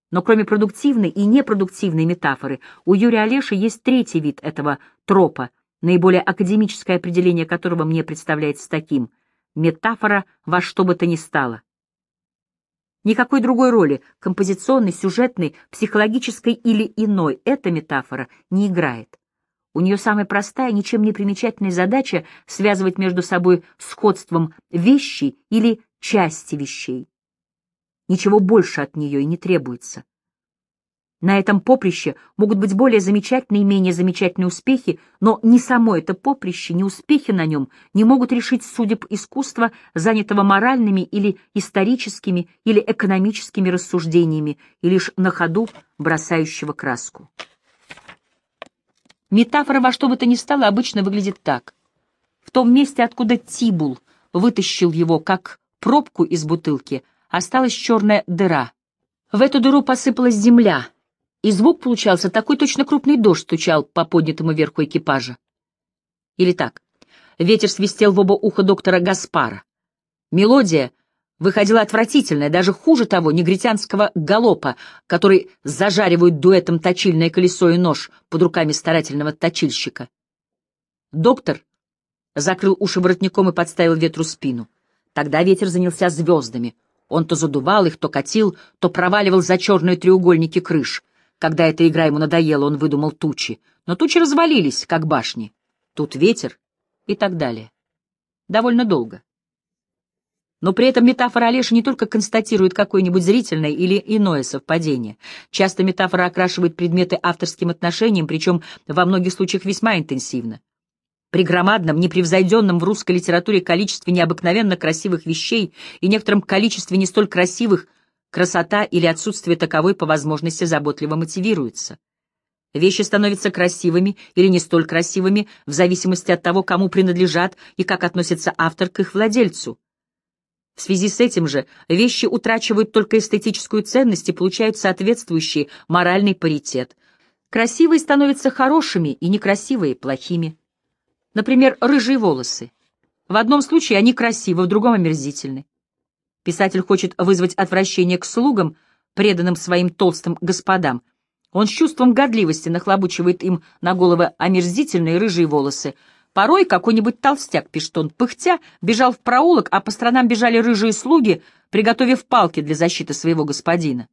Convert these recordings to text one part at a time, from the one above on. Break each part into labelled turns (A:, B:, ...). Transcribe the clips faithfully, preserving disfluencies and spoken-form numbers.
A: Но кроме продуктивной и непродуктивной метафоры, у Юрия Олеши есть третий вид этого тропа, наиболее академическое определение которого мне представляется таким: метафора во что бы то ни стало. Никакой другой роли, композиционной, сюжетной, психологической или иной, эта метафора не играет. У нее самая простая, ничем не примечательная задача связывать между собой сходством вещи или части вещей. Ничего больше от нее и не требуется. На этом поприще могут быть более замечательные и менее замечательные успехи, но ни само это поприще, ни успехи на нем не могут решить судеб искусства, занятого моральными или историческими или экономическими рассуждениями и лишь на ходу бросающего краску. Метафора во что бы то ни стало обычно выглядит так. В том месте, откуда Тибул вытащил его, как пробку из бутылки, осталась черная дыра. В эту дыру посыпалась земля, и звук получался такой, точно крупный дождь стучал по поднятому верху экипажа. Или так. Ветер свистел в оба уха доктора Гаспара. Мелодия выходила отвратительная, даже хуже того негритянского галопа, который зажаривают дуэтом точильное колесо и нож под руками старательного точильщика. Доктор закрыл уши воротником и подставил ветру спину. Тогда ветер занялся звездами. Он то задувал их, то катил, то проваливал за черные треугольники крыш. Когда эта игра ему надоела, он выдумал тучи. Но тучи развалились, как башни. Тут ветер и так далее. Довольно долго. Но при этом метафора Олеши не только констатирует какое-нибудь зрительное или иное совпадение. Часто метафора окрашивает предметы авторским отношением, причем во многих случаях весьма интенсивно. При громадном, непревзойденном в русской литературе количестве необыкновенно красивых вещей и некотором количестве не столь красивых, красота или отсутствие таковой по возможности заботливо мотивируется. Вещи становятся красивыми или не столь красивыми в зависимости от того, кому принадлежат и как относится автор к их владельцу. В связи с этим же вещи утрачивают только эстетическую ценность и получают соответствующий моральный паритет. Красивые становятся хорошими и некрасивые — плохими. Например, рыжие волосы. В одном случае они красивы, в другом омерзительны. Писатель хочет вызвать отвращение к слугам, преданным своим толстым господам. Он с чувством годливости нахлобучивает им на головы омерзительные рыжие волосы. Порой какой-нибудь толстяк, пишет он, пыхтя, бежал в проулок, а по сторонам бежали рыжие слуги, приготовив палки для защиты своего господина.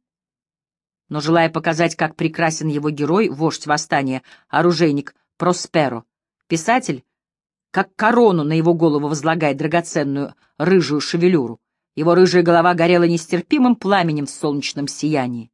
A: Но, желая показать, как прекрасен его герой, вождь восстания, оружейник Просперо, писатель, как корону на его голову возлагает драгоценную рыжую шевелюру. Его рыжая голова горела нестерпимым пламенем в солнечном сиянии.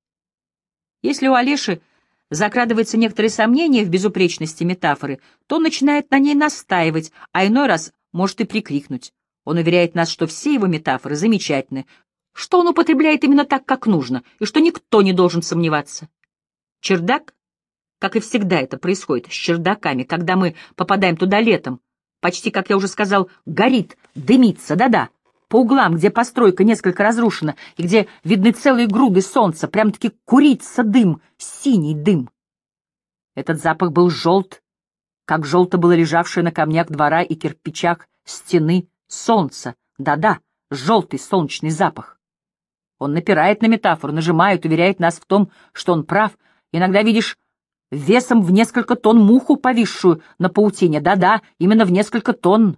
A: Если у Олеши закрадывается некоторые сомнения в безупречности метафоры, то он начинает на ней настаивать, а иной раз может и прикрикнуть. Он уверяет нас, что все его метафоры замечательны, что он употребляет именно так, как нужно, и что никто не должен сомневаться. Чердак, как и всегда это происходит с чердаками, когда мы попадаем туда летом, почти, как я уже сказал, горит, дымится, да-да, по углам, где постройка несколько разрушена и где видны целые груды солнца, прям-таки курится дым, синий дым. Этот запах был желт, как желто было лежавшее на камнях двора и кирпичах стены солнца, да-да, желтый солнечный запах. Он напирает на метафору, нажимает, уверяет нас в том, что он прав. Иногда видишь весом в несколько тонн муху, повисшую на паутине, да-да, именно в несколько тонн.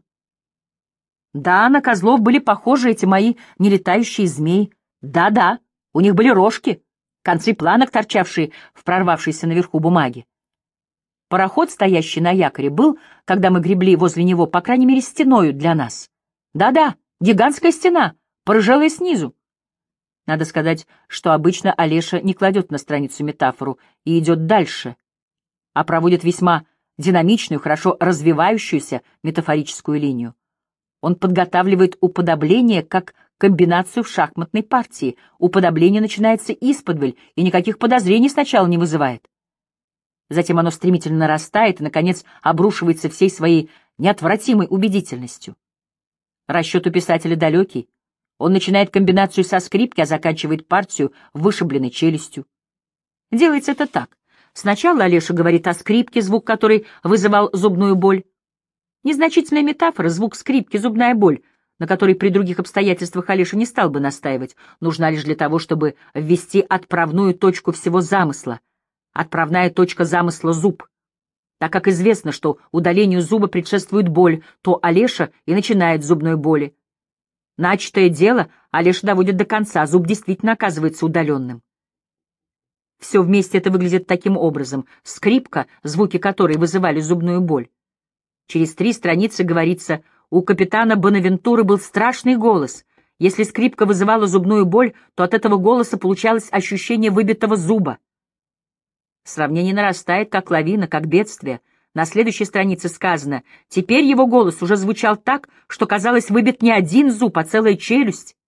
A: Да, на козлов были похожи эти мои нелетающие змеи. Да-да, у них были рожки, концы планок, торчавшие в прорвавшейся наверху бумаге. Пароход, стоящий на якоре, был, когда мы гребли возле него, по крайней мере, стеною для нас. Да-да, гигантская стена, порыжелая снизу. Надо сказать, что обычно Олеша не кладет на страницу метафору и идет дальше, а проводит весьма динамичную, хорошо развивающуюся метафорическую линию. Он подготавливает уподобление как комбинацию в шахматной партии. Уподобление начинается исподволь и никаких подозрений сначала не вызывает. Затем оно стремительно нарастает и, наконец, обрушивается всей своей неотвратимой убедительностью. Расчет у писателя далекий. Он начинает комбинацию со скрипки, а заканчивает партию вышибленной челюстью. Делается это так. Сначала Олеша говорит о скрипке, звук которой вызывал зубную боль. Незначительная метафора, звук скрипки, зубная боль. на который при других обстоятельствах Олеша не стал бы настаивать, нужна лишь для того, чтобы ввести отправную точку всего замысла. Отправная точка замысла — зуб. Так как известно, что удалению зуба предшествует боль, то Олеша и начинает с зубной боли. Начатое дело Олеша доводит до конца, зуб действительно оказывается удаленным. Все вместе это выглядит таким образом: скрипка, звуки которой вызывали зубную боль. Через три страницы говорится: у капитана Бонавентуры был страшный голос. Если скрипка вызывала зубную боль, то от этого голоса получалось ощущение выбитого зуба. Сравнение нарастает, как лавина, как бедствие. На следующей странице сказано: теперь его голос уже звучал так, что, казалось, выбит не один зуб, а целая челюсть.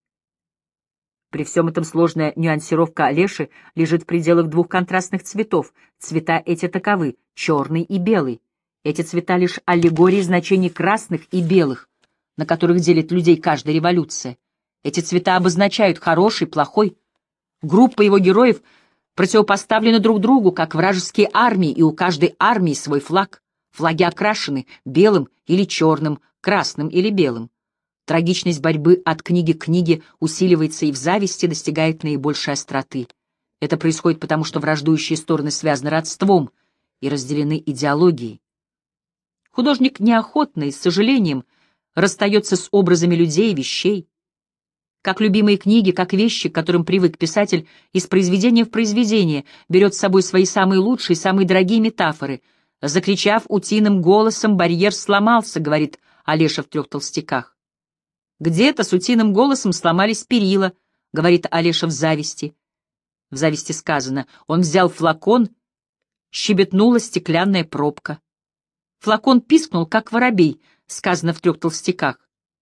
A: При всем этом сложная нюансировка Олеши лежит в пределах двух контрастных цветов. Цвета эти таковы — черный и белый. Эти цвета — лишь аллегории значений красных и белых, на которых делит людей каждая революция. Эти цвета обозначают хороший, плохой. Группа его героев противопоставлены друг другу, как вражеские армии, и у каждой армии свой флаг. Флаги окрашены белым или черным, красным или белым. Трагичность борьбы от книги к книге усиливается и в зависти достигает наибольшей остроты. Это происходит потому, что враждующие стороны связаны родством и разделены идеологией. Художник неохотно и с сожалением расстается с образами людей и вещей. Как любимые книги, как вещи, к которым привык писатель, из произведения в произведение берет с собой свои самые лучшие, самые дорогие метафоры. «Закричав утиным голосом, барьер сломался», — говорит Олеша в «Трех толстяках». «Где-то с утиным голосом сломались перила», — говорит Олеша в «Зависти». В «Зависти» сказано: он взял флакон, щебетнула стеклянная пробка. Флакон пискнул, как воробей, сказано в «Трех толстяках».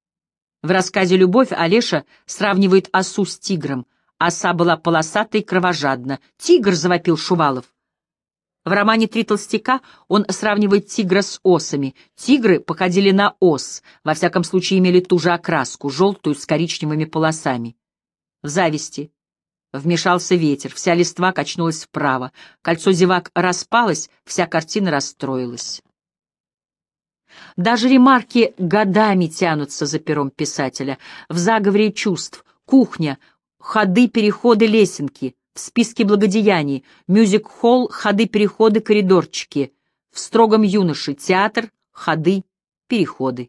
A: В рассказе «Любовь» Олеша сравнивает осу с тигром. Оса была полосатой и кровожадна. «Тигр!» — завопил Шувалов. В романе «Три толстяка» он сравнивает тигра с осами. Тигры походили на ос, во всяком случае имели ту же окраску, желтую с коричневыми полосами. В «Зависти» вмешался ветер, вся листва качнулась вправо, кольцо зевак распалось, вся картина расстроилась. Даже ремарки годами тянутся за пером писателя. В «Заговоре чувств», «Кухня», «Ходы, переходы, лесенки», в «Списке благодеяний», «Мюзик-холл», «Ходы, переходы, коридорчики», в «Строгом юноше», «Театр», «Ходы, переходы».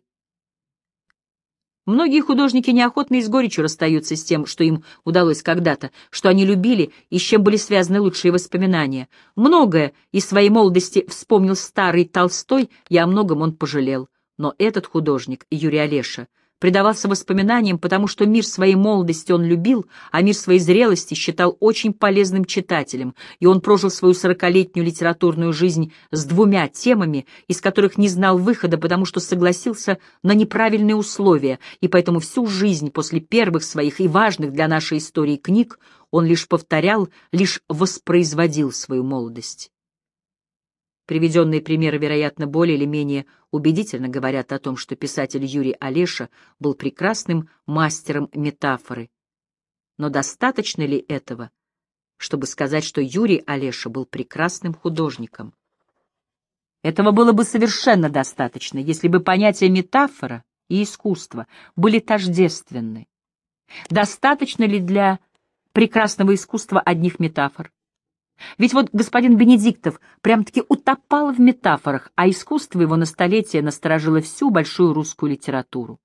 A: Многие художники неохотно и с горечью расстаются с тем, что им удалось когда-то, что они любили и с чем были связаны лучшие воспоминания. Многое из своей молодости вспомнил старый Толстой, и о многом он пожалел. Но этот художник, Юрий Олеша, предавался воспоминаниям, потому что мир своей молодости он любил, а мир своей зрелости считал очень полезным читателем, и он прожил свою сорокалетнюю литературную жизнь с двумя темами, из которых не знал выхода, потому что согласился на неправильные условия, и поэтому всю жизнь после первых своих и важных для нашей истории книг он лишь повторял, лишь воспроизводил свою молодость. Приведенные примеры, вероятно, более или менее убедительно говорят о том, что писатель Юрий Олеша был прекрасным мастером метафоры. Но достаточно ли этого, чтобы сказать, что Юрий Олеша был прекрасным художником? Этого было бы совершенно достаточно, если бы понятия метафора и искусство были тождественны. Достаточно ли для прекрасного искусства одних метафор? Ведь вот господин Бенедиктов прям-таки утопал в метафорах, а искусство его на столетие насторожило всю большую русскую литературу.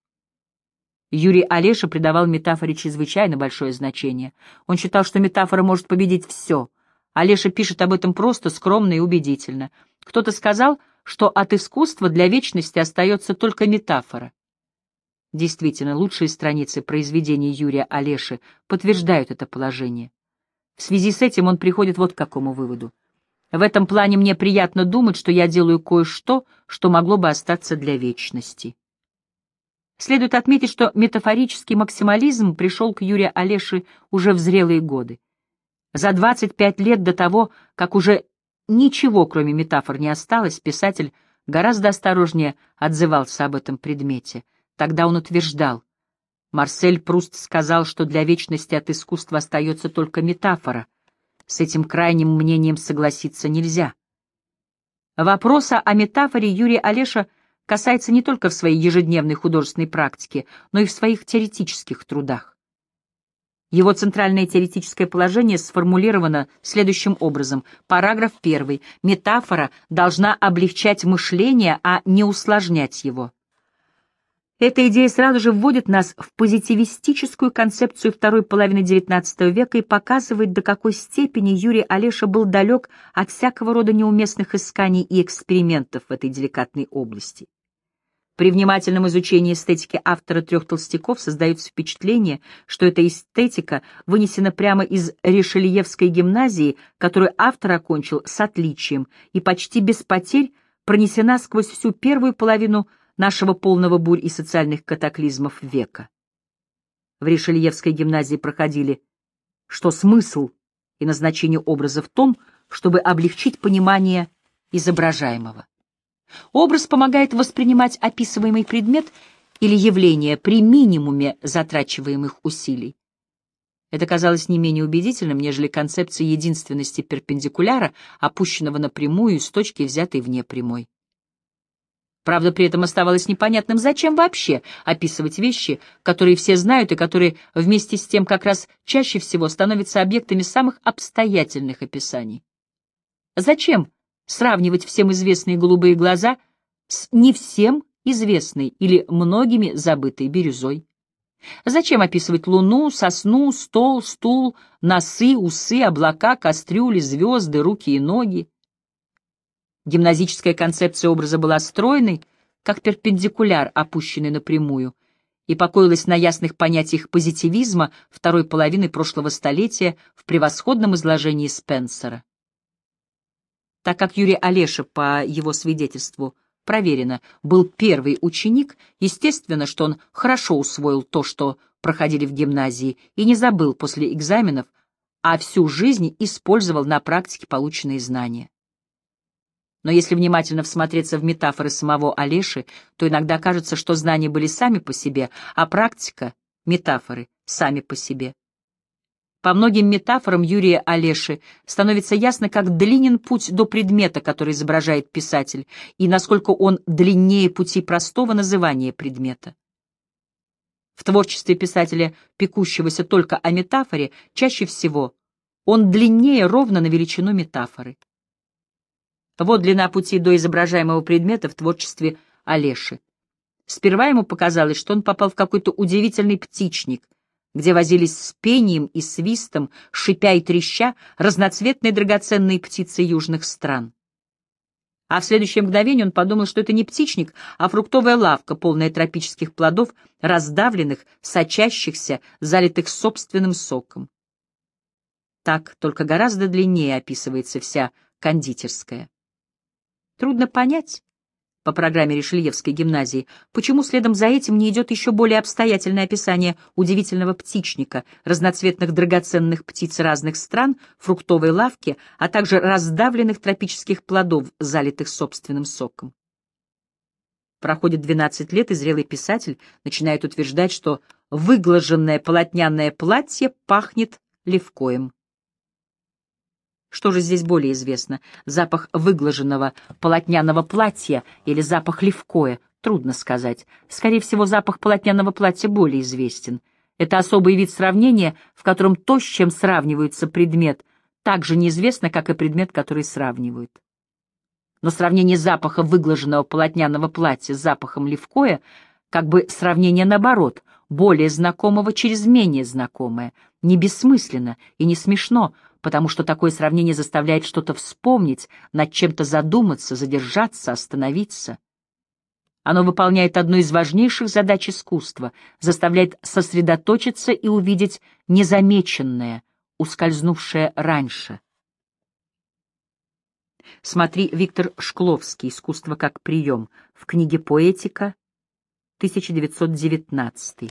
A: Юрий Олеша придавал метафоре чрезвычайно большое значение. Он считал, что метафора может победить все. Олеша пишет об этом просто, скромно и убедительно. Кто-то сказал, что от искусства для вечности остается только метафора. Действительно, лучшие страницы произведений Юрия Олеши подтверждают это положение. В связи с этим он приходит вот к какому выводу. В этом плане мне приятно думать, что я делаю кое-что, что могло бы остаться для вечности. Следует отметить, что метафорический максимализм пришел к Юрию Олеше уже в зрелые годы. За двадцать пять лет до того, как уже ничего, кроме метафор, не осталось, писатель гораздо осторожнее отзывался об этом предмете. Тогда он утверждал: Марсель Пруст сказал, что для вечности от искусства остается только метафора. С этим крайним мнением согласиться нельзя. Вопроса о метафоре Юрий Олеша касается не только в своей ежедневной художественной практике, но и в своих теоретических трудах. Его центральное теоретическое положение сформулировано следующим образом. Параграф первый. Метафора должна облегчать мышление, а не усложнять его. Эта идея сразу же вводит нас в позитивистическую концепцию второй половины девятнадцатого века и показывает, до какой степени Юрий Олеша был далек от всякого рода неуместных исканий и экспериментов в этой деликатной области. При внимательном изучении эстетики автора «Трех толстяков» создается впечатление, что эта эстетика вынесена прямо из Ришельевской гимназии, которую автор окончил с отличием и почти без потерь пронесена сквозь всю первую половину нашего полного бурь и социальных катаклизмов века. В Ришельевской гимназии проходили, что смысл и назначение образа в том, чтобы облегчить понимание изображаемого. Образ помогает воспринимать описываемый предмет или явление при минимуме затрачиваемых усилий. Это казалось не менее убедительным, нежели концепция единственности перпендикуляра, опущенного напрямую с точки, взятой вне прямой. Правда, при этом оставалось непонятным, зачем вообще описывать вещи, которые все знают и которые вместе с тем как раз чаще всего становятся объектами самых обстоятельных описаний. Зачем сравнивать всем известные голубые глаза с не всем известной или многими забытой бирюзой? Зачем описывать луну, сосну, стол, стул, носы, усы, облака, кастрюли, звезды, руки и ноги? Гимназическая концепция образа была стройной, как перпендикуляр, опущенный напрямую, и покоилась на ясных понятиях позитивизма второй половины прошлого столетия в превосходном изложении Спенсера. Так как Юрий Олеша, по его свидетельству, проверено, был первый ученик, естественно, что он хорошо усвоил то, что проходили в гимназии, и не забыл после экзаменов, а всю жизнь использовал на практике полученные знания. Но если внимательно всмотреться в метафоры самого Олеши, то иногда кажется, что знания были сами по себе, а практика — метафоры сами по себе. По многим метафорам Юрия Олеши становится ясно, как длинен путь до предмета, который изображает писатель, и насколько он длиннее пути простого называния предмета. В творчестве писателя, пекущегося только о метафоре, чаще всего он длиннее ровно на величину метафоры. Вот длина пути до изображаемого предмета в творчестве Олеши. Сперва ему показалось, что он попал в какой-то удивительный птичник, где возились с пением и свистом, шипя и треща, разноцветные драгоценные птицы южных стран. А в следующее мгновение он подумал, что это не птичник, а фруктовая лавка, полная тропических плодов, раздавленных, сочащихся, залитых собственным соком. Так, только гораздо длиннее описывается вся кондитерская. Трудно понять, по программе Ришельевской гимназии, почему следом за этим не идет еще более обстоятельное описание удивительного птичника, разноцветных драгоценных птиц разных стран, фруктовой лавки, а также раздавленных тропических плодов, залитых собственным соком. Проходит двенадцать лет, и зрелый писатель начинает утверждать, что выглаженное полотняное платье пахнет левкоем. Что же здесь более известно? Запах выглаженного полотняного платья или запах левкоя? Трудно сказать. Скорее всего, запах полотняного платья более известен. Это особый вид сравнения, в котором то, с чем сравнивается предмет, так же неизвестно, как и предмет, который сравнивают. Но сравнение запаха выглаженного полотняного платья с запахом левкоя, как бы сравнение наоборот, более знакомого через менее знакомое, не бессмысленно и не смешно, потому что такое сравнение заставляет что-то вспомнить, над чем-то задуматься, задержаться, остановиться. Оно выполняет одну из важнейших задач искусства, заставляет сосредоточиться и увидеть незамеченное, ускользнувшее раньше. Смотри Виктор Шкловский «Искусство как прием» в книге «Поэтика», тысяча девятьсот девятнадцатый.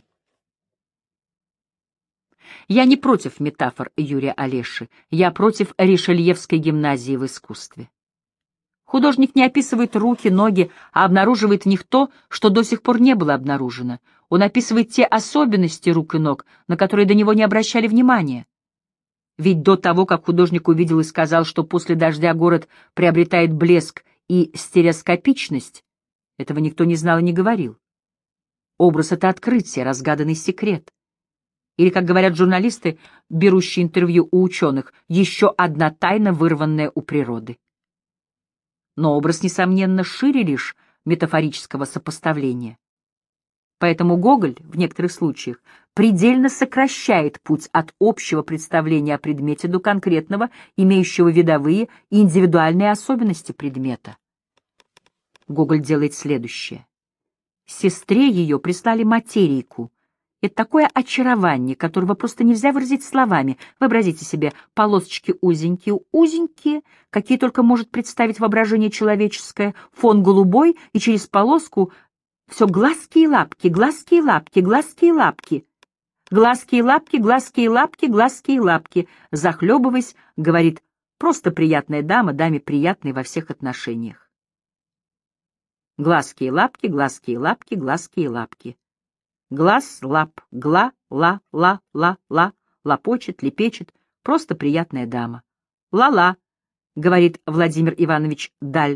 A: Я не против метафор Юрия Олеши, я против Ришельевской гимназии в искусстве. Художник не описывает руки, ноги, а обнаруживает в них то, что до сих пор не было обнаружено. Он описывает те особенности рук и ног, на которые до него не обращали внимания. Ведь до того, как художник увидел и сказал, что после дождя город приобретает блеск и стереоскопичность, Этого никто не знал и не говорил. Образ — это открытие, разгаданный секрет. Или, как говорят журналисты, берущие интервью у ученых, еще одна тайна, вырванная у природы. Но образ, несомненно, шире лишь метафорического сопоставления. Поэтому Гоголь в некоторых случаях предельно сокращает путь от общего представления о предмете до конкретного, имеющего видовые и индивидуальные особенности предмета. Гоголь делает следующее. Сестре ее прислали материйку. Это такое очарование, которого просто нельзя выразить словами. Вообразите себе, полосочки узенькие, узенькие, какие только может представить воображение человеческое, фон голубой, и через полоску все глазки и лапки, глазки и лапки, глазки и лапки. Глазки и лапки, глазки и лапки, глазки и лапки. Захлебываясь, говорит, просто приятная дама, даме приятной во всех отношениях. Глазки и лапки, глазки и лапки, глазки и лапки. Глаз, лап, гла, ла, ла, ла, ла, лопочет, лепечет, просто приятная дама. Ла-ла, говорит Владимир Иванович Даль.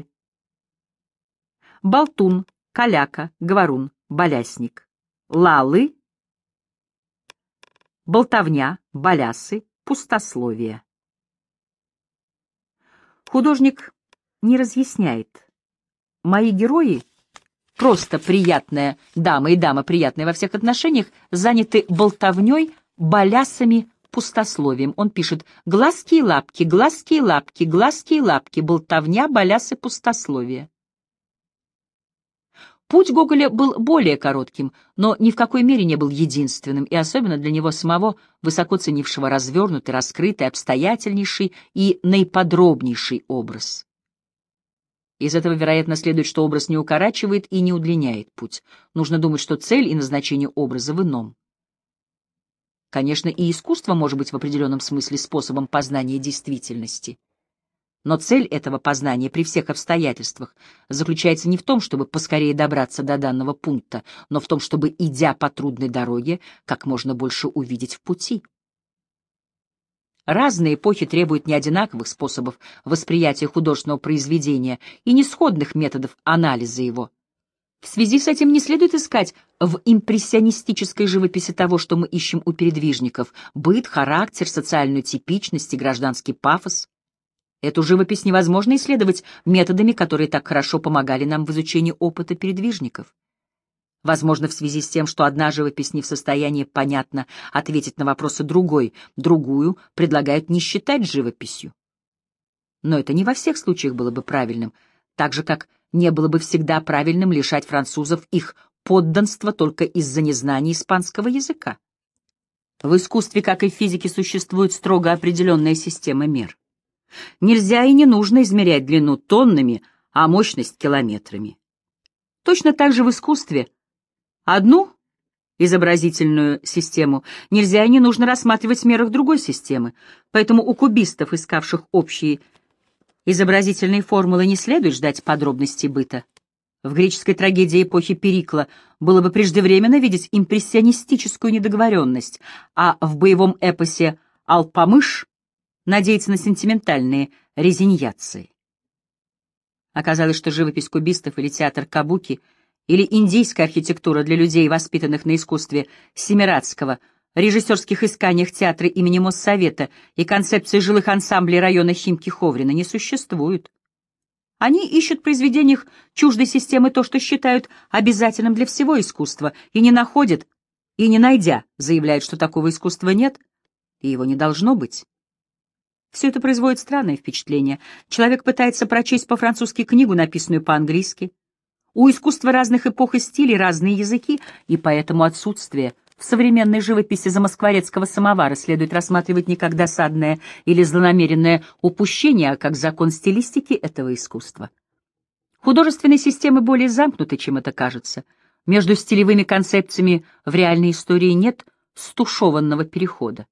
A: Болтун, каляка, говорун, балясник. Лалы, болтовня, балясы, пустословие. Художник не разъясняет. Мои герои, просто приятная дама и дама приятная во всех отношениях, заняты болтовней, балясами, пустословием. Он пишет «глазки и лапки, глазки и лапки, глазки и лапки, болтовня, балясы, пустословие». Путь Гоголя был более коротким, но ни в какой мере не был единственным, и особенно для него самого, высоко ценившего развернутый, раскрытый, обстоятельнейший и наиподробнейший образ. Из этого, вероятно, следует, что образ не укорачивает и не удлиняет путь. Нужно думать, что цель и назначение образа в ином. Конечно, и искусство может быть в определенном смысле способом познания действительности. Но цель этого познания при всех обстоятельствах заключается не в том, чтобы поскорее добраться до данного пункта, но в том, чтобы, идя по трудной дороге, как можно больше увидеть в пути. Разные эпохи требуют неодинаковых способов восприятия художественного произведения и несходных методов анализа его. В связи с этим не следует искать в импрессионистической живописи того, что мы ищем у передвижников — быт, характер, социальную типичность и гражданский пафос. Эту живопись невозможно исследовать методами, которые так хорошо помогали нам в изучении опыта передвижников. Возможно, в связи с тем, что одна живопись не в состоянии понятно ответить на вопросы другой, другую предлагают не считать живописью. Но это не во всех случаях было бы правильным, так же, как не было бы всегда правильным лишать французов их подданства только из-за незнания испанского языка. В искусстве, как и в физике, существует строго определенная система мер. Нельзя и не нужно измерять длину тоннами, а мощность километрами. Точно так же в искусстве одну изобразительную систему нельзя и не нужно рассматривать в мерах другой системы, поэтому у кубистов, искавших общие изобразительные формулы, не следует ждать подробностей быта. В греческой трагедии эпохи Перикла было бы преждевременно видеть импрессионистическую недоговоренность, а в боевом эпосе «Алпамыш» надеяться на сентиментальные резиньяции. Оказалось, что живопись кубистов или театр кабуки или индийская архитектура для людей, воспитанных на искусстве Семирадского, режиссерских исканиях театра имени Моссовета и концепции жилых ансамблей района Химки-Ховрина не существуют. Они ищут в произведениях чуждой системы то, что считают обязательным для всего искусства, и не находят, и не найдя, заявляют, что такого искусства нет, и его не должно быть. Все это производит странное впечатление. Человек пытается прочесть по-французски книгу, написанную по-английски. У искусства разных эпох и стилей разные языки, и поэтому отсутствие в современной живописи замоскворецкого самовара следует рассматривать не как досадное или злонамеренное упущение, а как закон стилистики этого искусства. Художественные системы более замкнуты, чем это кажется. Между стилевыми концепциями в реальной истории нет стушеванного перехода.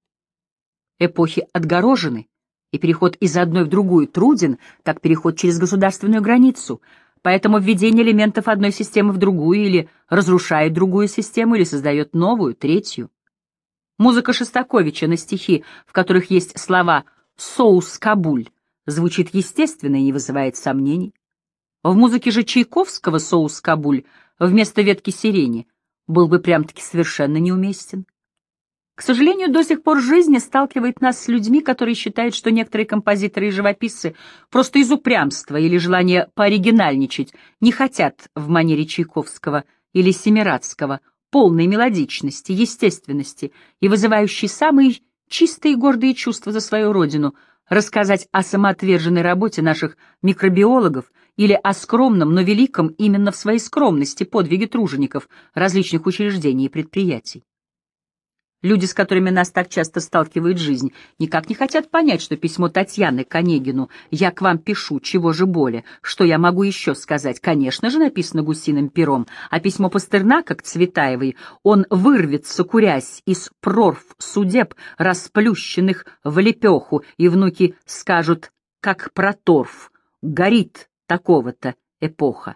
A: Эпохи отгорожены, и переход из одной в другую труден, как переход через государственную границу, поэтому введение элементов одной системы в другую или разрушает другую систему, или создает новую, третью. Музыка Шостаковича на стихи, в которых есть слова «соус Кабуль», звучит естественно и не вызывает сомнений. В музыке же Чайковского соус «Кабуль» вместо ветки сирени был бы прям-таки совершенно неуместен. К сожалению, до сих пор жизнь сталкивает нас с людьми, которые считают, что некоторые композиторы и живописцы просто из упрямства или желания пооригинальничать не хотят в манере Чайковского или Семирадского полной мелодичности, естественности и вызывающей самые чистые и гордые чувства за свою родину, рассказать о самоотверженной работе наших микробиологов или о скромном, но великом именно в своей скромности подвиге тружеников различных учреждений и предприятий. Люди, с которыми нас так часто сталкивает жизнь, никак не хотят понять, что письмо Татьяны к Онегину «Я к вам пишу, чего же более? Что я могу еще сказать?» Конечно же, написано гусиным пером, а письмо Пастернака к Цветаевой «Он вырвется, курясь, из прорв судеб, расплющенных в лепеху, и внуки скажут, как про торф, горит такого-то эпоха».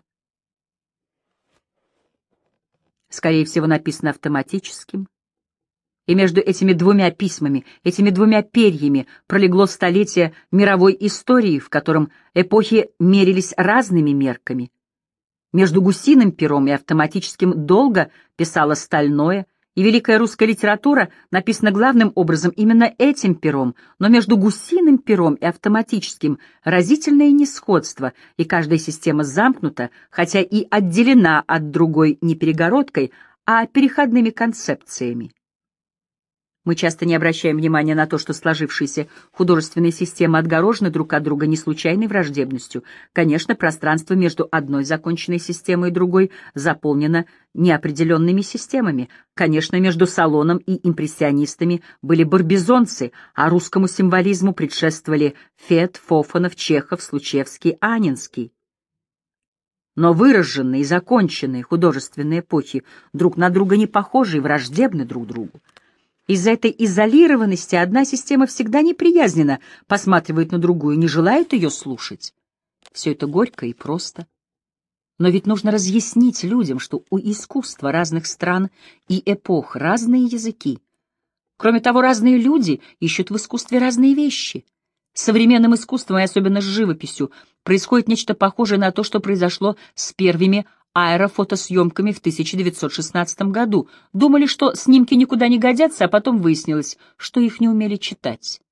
A: Скорее всего, написано автоматическим. И между этими двумя письмами, этими двумя перьями пролегло столетие мировой истории, в котором эпохи мерились разными мерками. Между гусиным пером и автоматическим долго писала стальное, и великая русская литература написана главным образом именно этим пером, но между гусиным пером и автоматическим разительное несходство, и каждая система замкнута, хотя и отделена от другой не перегородкой, а переходными концепциями. Мы часто не обращаем внимания на то, что сложившиеся художественные системы отгорожены друг от друга не случайной враждебностью. Конечно, пространство между одной законченной системой и другой заполнено неопределенными системами. Конечно, между Салоном и импрессионистами были барбизонцы, а русскому символизму предшествовали Фет, Фофанов, Чехов, Случевский, Анинский. Но выраженные и законченные художественные эпохи друг на друга не похожи и враждебны друг другу. Из-за этой изолированности одна система всегда неприязненно посматривает на другую, не желает ее слушать. Все это горько и просто. Но ведь нужно разъяснить людям, что у искусства разных стран и эпох разные языки. Кроме того, разные люди ищут в искусстве разные вещи. С современным искусством, и особенно с живописью, происходит нечто похожее на то, что произошло с первыми аэрофотосъемками в тысяча девятьсот шестнадцатом году. Думали, что снимки никуда не годятся, а потом выяснилось, что их не умели читать.